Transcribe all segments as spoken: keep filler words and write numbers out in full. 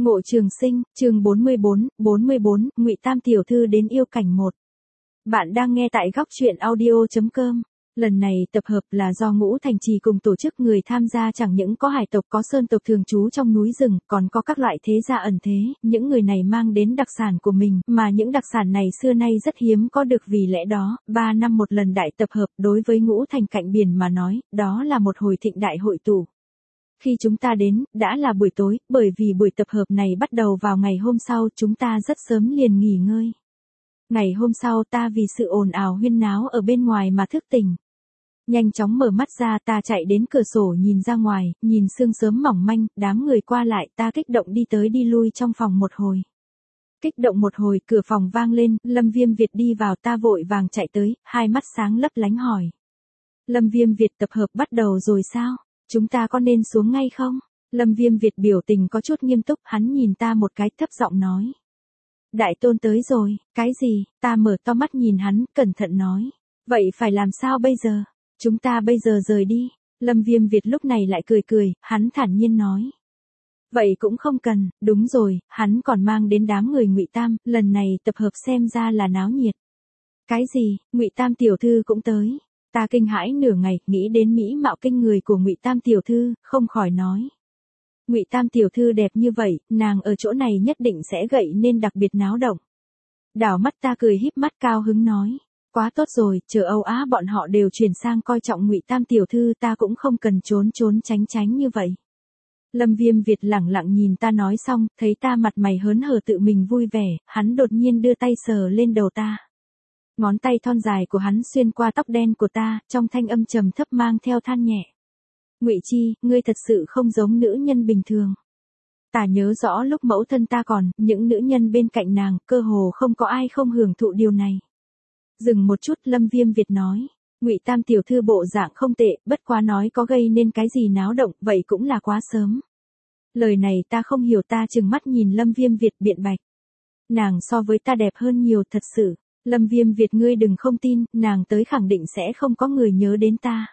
Ngộ Trường Sinh, chương bốn mươi bốn, bốn mươi bốn, Ngụy Tam tiểu thư đến yêu cảnh một. Bạn đang nghe tại góc truyện audio chấm com. Lần này tập hợp là do Ngũ Thành Trì cùng tổ chức, người tham gia chẳng những có hải tộc, có sơn tộc thường trú trong núi rừng, còn có các loại thế gia ẩn thế, những người này mang đến đặc sản của mình, mà những đặc sản này xưa nay rất hiếm có được, vì lẽ đó, ba năm một lần đại tập hợp đối với Ngũ Thành cạnh biển mà nói, đó là một hồi thịnh đại hội tụ. Khi chúng ta đến, đã là buổi tối, bởi vì buổi tập hợp này bắt đầu vào ngày hôm sau, chúng ta rất sớm liền nghỉ ngơi. Ngày hôm sau ta vì sự ồn ào huyên náo ở bên ngoài mà thức tỉnh. Nhanh chóng mở mắt ra, ta chạy đến cửa sổ nhìn ra ngoài, nhìn sương sớm mỏng manh, đám người qua lại, ta kích động đi tới đi lui trong phòng một hồi. Kích động một hồi, cửa phòng vang lên, Lâm Viêm Việt đi vào, ta vội vàng chạy tới, hai mắt sáng lấp lánh hỏi. Lâm Viêm Việt, tập hợp bắt đầu rồi sao? Chúng ta có nên xuống ngay không? Lâm Viêm Việt biểu tình có chút nghiêm túc, hắn nhìn ta một cái, thấp giọng nói. Đại tôn tới rồi, cái gì? Ta mở to mắt nhìn hắn, cẩn thận nói. Vậy phải làm sao bây giờ? Chúng ta bây giờ rời đi. Lâm Viêm Việt lúc này lại cười cười, hắn thản nhiên nói. Vậy cũng không cần, đúng rồi, hắn còn mang đến đám người Ngụy Tam, lần này tập hợp xem ra là náo nhiệt. Cái gì? Ngụy Tam tiểu thư cũng tới. Ta kinh hãi nửa ngày, nghĩ đến mỹ mạo kinh người của Ngụy Tam tiểu thư, không khỏi nói. Ngụy Tam tiểu thư đẹp như vậy, nàng ở chỗ này nhất định sẽ gậy nên đặc biệt náo động. Đảo mắt ta cười híp mắt cao hứng nói. Quá tốt rồi, chờ Âu Á bọn họ đều chuyển sang coi trọng Ngụy Tam tiểu thư, ta cũng không cần trốn trốn tránh tránh như vậy. Lâm Viêm Việt lẳng lặng nhìn ta nói xong, thấy ta mặt mày hớn hở tự mình vui vẻ, hắn đột nhiên đưa tay sờ lên đầu ta. Ngón tay thon dài của hắn xuyên qua tóc đen của ta, trong thanh âm trầm thấp mang theo than nhẹ. Ngụy Chi, ngươi thật sự không giống nữ nhân bình thường. Ta nhớ rõ lúc mẫu thân ta còn, những nữ nhân bên cạnh nàng, cơ hồ không có ai không hưởng thụ điều này. Dừng một chút, Lâm Viêm Việt nói. Ngụy Tam tiểu thư bộ dạng không tệ, bất quá nói có gây nên cái gì náo động, vậy cũng là quá sớm. Lời này ta không hiểu, ta trừng mắt nhìn Lâm Viêm Việt biện bạch. Nàng so với ta đẹp hơn nhiều thật sự. Lâm Viêm Việt, ngươi đừng không tin, nàng tới khẳng định sẽ không có người nhớ đến ta.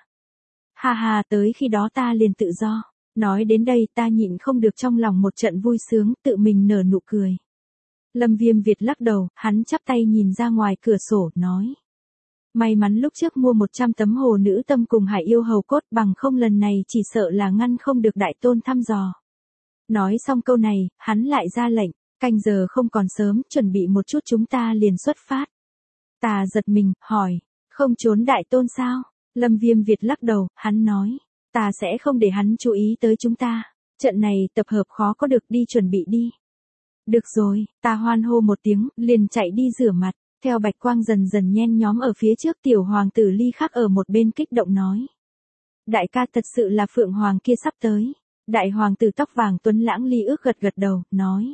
Ha ha, tới khi đó ta liền tự do. Nói đến đây ta nhịn không được trong lòng một trận vui sướng, tự mình nở nụ cười. Lâm Viêm Việt lắc đầu, hắn chắp tay nhìn ra ngoài cửa sổ, nói. May mắn lúc trước mua một trăm tấm hồ nữ tâm cùng hải yêu hầu cốt, bằng không lần này chỉ sợ là ngăn không được đại tôn thăm dò. Nói xong câu này, hắn lại ra lệnh, canh giờ không còn sớm, chuẩn bị một chút chúng ta liền xuất phát. Ta giật mình, hỏi, không trốn đại tôn sao? Lâm Viêm Việt lắc đầu, hắn nói, ta sẽ không để hắn chú ý tới chúng ta. Trận này tập hợp khó có được, đi chuẩn bị đi. Được rồi, ta hoan hô một tiếng, liền chạy đi rửa mặt. Theo bạch quang dần dần nhen nhóm ở phía trước, tiểu hoàng tử Ly Khắc ở một bên kích động nói. Đại ca, thật sự là Phượng Hoàng kia sắp tới. Đại hoàng tử tóc vàng tuấn lãng Ly Ước gật gật đầu, nói.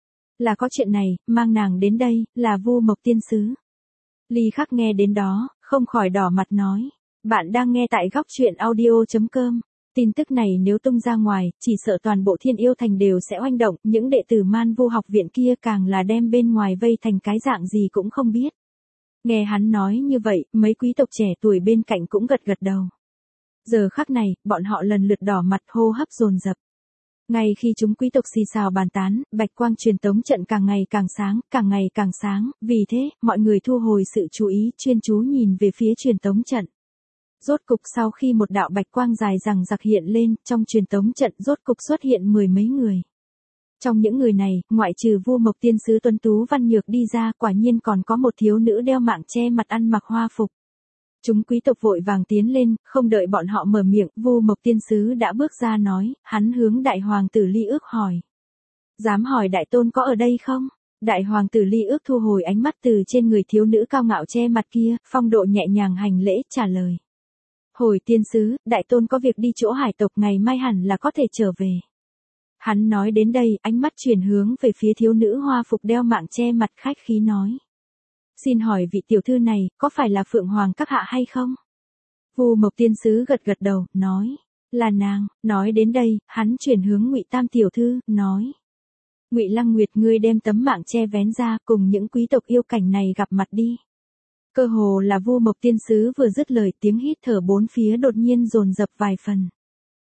Là có chuyện này, mang nàng đến đây, là Vu Mộc tiên sứ. Ly Khắc nghe đến đó, không khỏi đỏ mặt nói. Bạn đang nghe tại góc truyện audio chấm com. Tin tức này nếu tung ra ngoài, chỉ sợ toàn bộ Thiên Yêu Thành đều sẽ oanh động, những đệ tử Man Vu học viện kia càng là đem bên ngoài vây thành cái dạng gì cũng không biết. Nghe hắn nói như vậy, mấy quý tộc trẻ tuổi bên cạnh cũng gật gật đầu. Giờ khắc này, bọn họ lần lượt đỏ mặt, hô hấp dồn dập. Ngay khi chúng quý tộc xì xào bàn tán, bạch quang truyền tống trận càng ngày càng sáng, càng ngày càng sáng, vì thế, mọi người thu hồi sự chú ý, chuyên chú nhìn về phía truyền tống trận. Rốt cục sau khi một đạo bạch quang dài rằng giặc hiện lên, trong truyền tống trận rốt cục xuất hiện mười mấy người. Trong những người này, ngoại trừ Vu Mộc tiên sứ tuấn tú văn nhược đi ra, quả nhiên còn có một thiếu nữ đeo mạng che mặt ăn mặc hoa phục. Chúng quý tộc vội vàng tiến lên, không đợi bọn họ mở miệng, Vu Mộc tiên sứ đã bước ra nói, hắn hướng đại hoàng tử Ly Ước hỏi. Dám hỏi đại tôn có ở đây không? Đại hoàng tử Ly Ước thu hồi ánh mắt từ trên người thiếu nữ cao ngạo che mặt kia, phong độ nhẹ nhàng hành lễ, trả lời. Hồi tiên sứ, đại tôn có việc đi chỗ hải tộc, ngày mai hẳn là có thể trở về. Hắn nói đến đây, ánh mắt chuyển hướng về phía thiếu nữ hoa phục đeo mạng che mặt, khách khí nói. Xin hỏi vị tiểu thư này, có phải là Phượng Hoàng các hạ hay không? Vu Mộc tiên sứ gật gật đầu, nói. Là nàng. Nói đến đây, hắn chuyển hướng Ngụy Tam tiểu thư, nói. Ngụy Lăng Nguyệt, ngươi đem tấm mạng che vén ra, cùng những quý tộc yêu cảnh này gặp mặt đi. Cơ hồ là Vu Mộc tiên sứ vừa dứt lời, tiếng hít thở bốn phía đột nhiên dồn dập vài phần.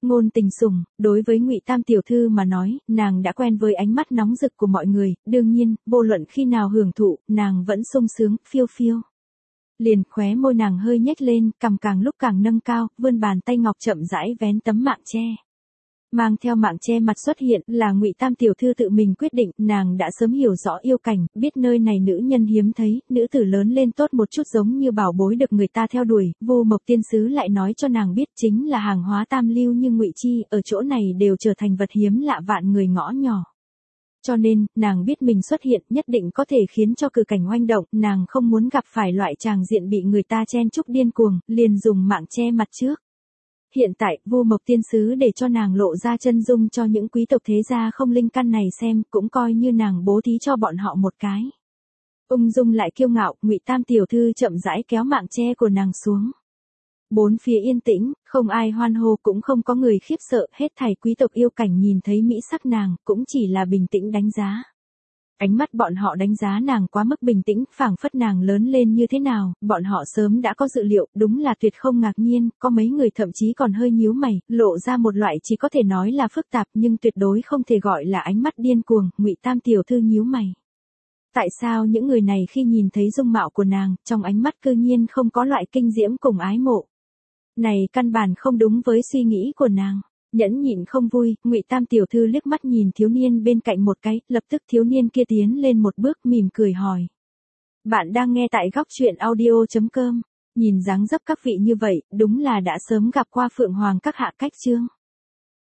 Ngôn tình sủng, đối với Ngụy Tam tiểu thư mà nói, nàng đã quen với ánh mắt nóng rực của mọi người, đương nhiên, vô luận khi nào hưởng thụ, nàng vẫn sung sướng, phiêu phiêu. Liền khóe môi nàng hơi nhếch lên, cằm càng lúc càng nâng cao, vươn bàn tay ngọc chậm rãi vén tấm mạng che. Mang theo mạng che mặt xuất hiện là Ngụy Tam tiểu thư tự mình quyết định, nàng đã sớm hiểu rõ yêu cảnh, biết nơi này nữ nhân hiếm thấy, nữ tử lớn lên tốt một chút giống như bảo bối được người ta theo đuổi, Vô Mộc tiên sứ lại nói cho nàng biết chính là hàng hóa tam lưu như ngụy chi, ở chỗ này đều trở thành vật hiếm lạ vạn người ngõ nhỏ. Cho nên, nàng biết mình xuất hiện nhất định có thể khiến cho cử cảnh oanh động, nàng không muốn gặp phải loại tràng diện bị người ta chen chúc điên cuồng, liền dùng mạng che mặt trước. Hiện tại, Vô Mộc tiên sứ để cho nàng lộ ra chân dung cho những quý tộc thế gia không linh căn này xem, cũng coi như nàng bố thí cho bọn họ một cái. Ung dung lại kiêu ngạo, Ngụy Tam tiểu thư chậm rãi kéo mạng che của nàng xuống. Bốn phía yên tĩnh, không ai hoan hô cũng không có người khiếp sợ, hết thảy quý tộc yêu cảnh nhìn thấy mỹ sắc nàng, cũng chỉ là bình tĩnh đánh giá. Ánh mắt bọn họ đánh giá nàng quá mức bình tĩnh, phảng phất nàng lớn lên như thế nào, bọn họ sớm đã có dự liệu, đúng là tuyệt không ngạc nhiên, có mấy người thậm chí còn hơi nhíu mày, lộ ra một loại chỉ có thể nói là phức tạp nhưng tuyệt đối không thể gọi là ánh mắt điên cuồng, Ngụy Tam tiểu thư nhíu mày. Tại sao những người này khi nhìn thấy dung mạo của nàng, trong ánh mắt cư nhiên không có loại kinh diễm cùng ái mộ? Này căn bản không đúng với suy nghĩ của nàng. Nhẫn nhịn không vui, Ngụy Tam tiểu thư liếc mắt nhìn thiếu niên bên cạnh một cái, lập tức thiếu niên kia tiến lên một bước mỉm cười hỏi. Bạn đang nghe tại góc truyện audio chấm com, nhìn dáng dấp các vị như vậy, đúng là đã sớm gặp qua Phượng Hoàng các hạ cách chương.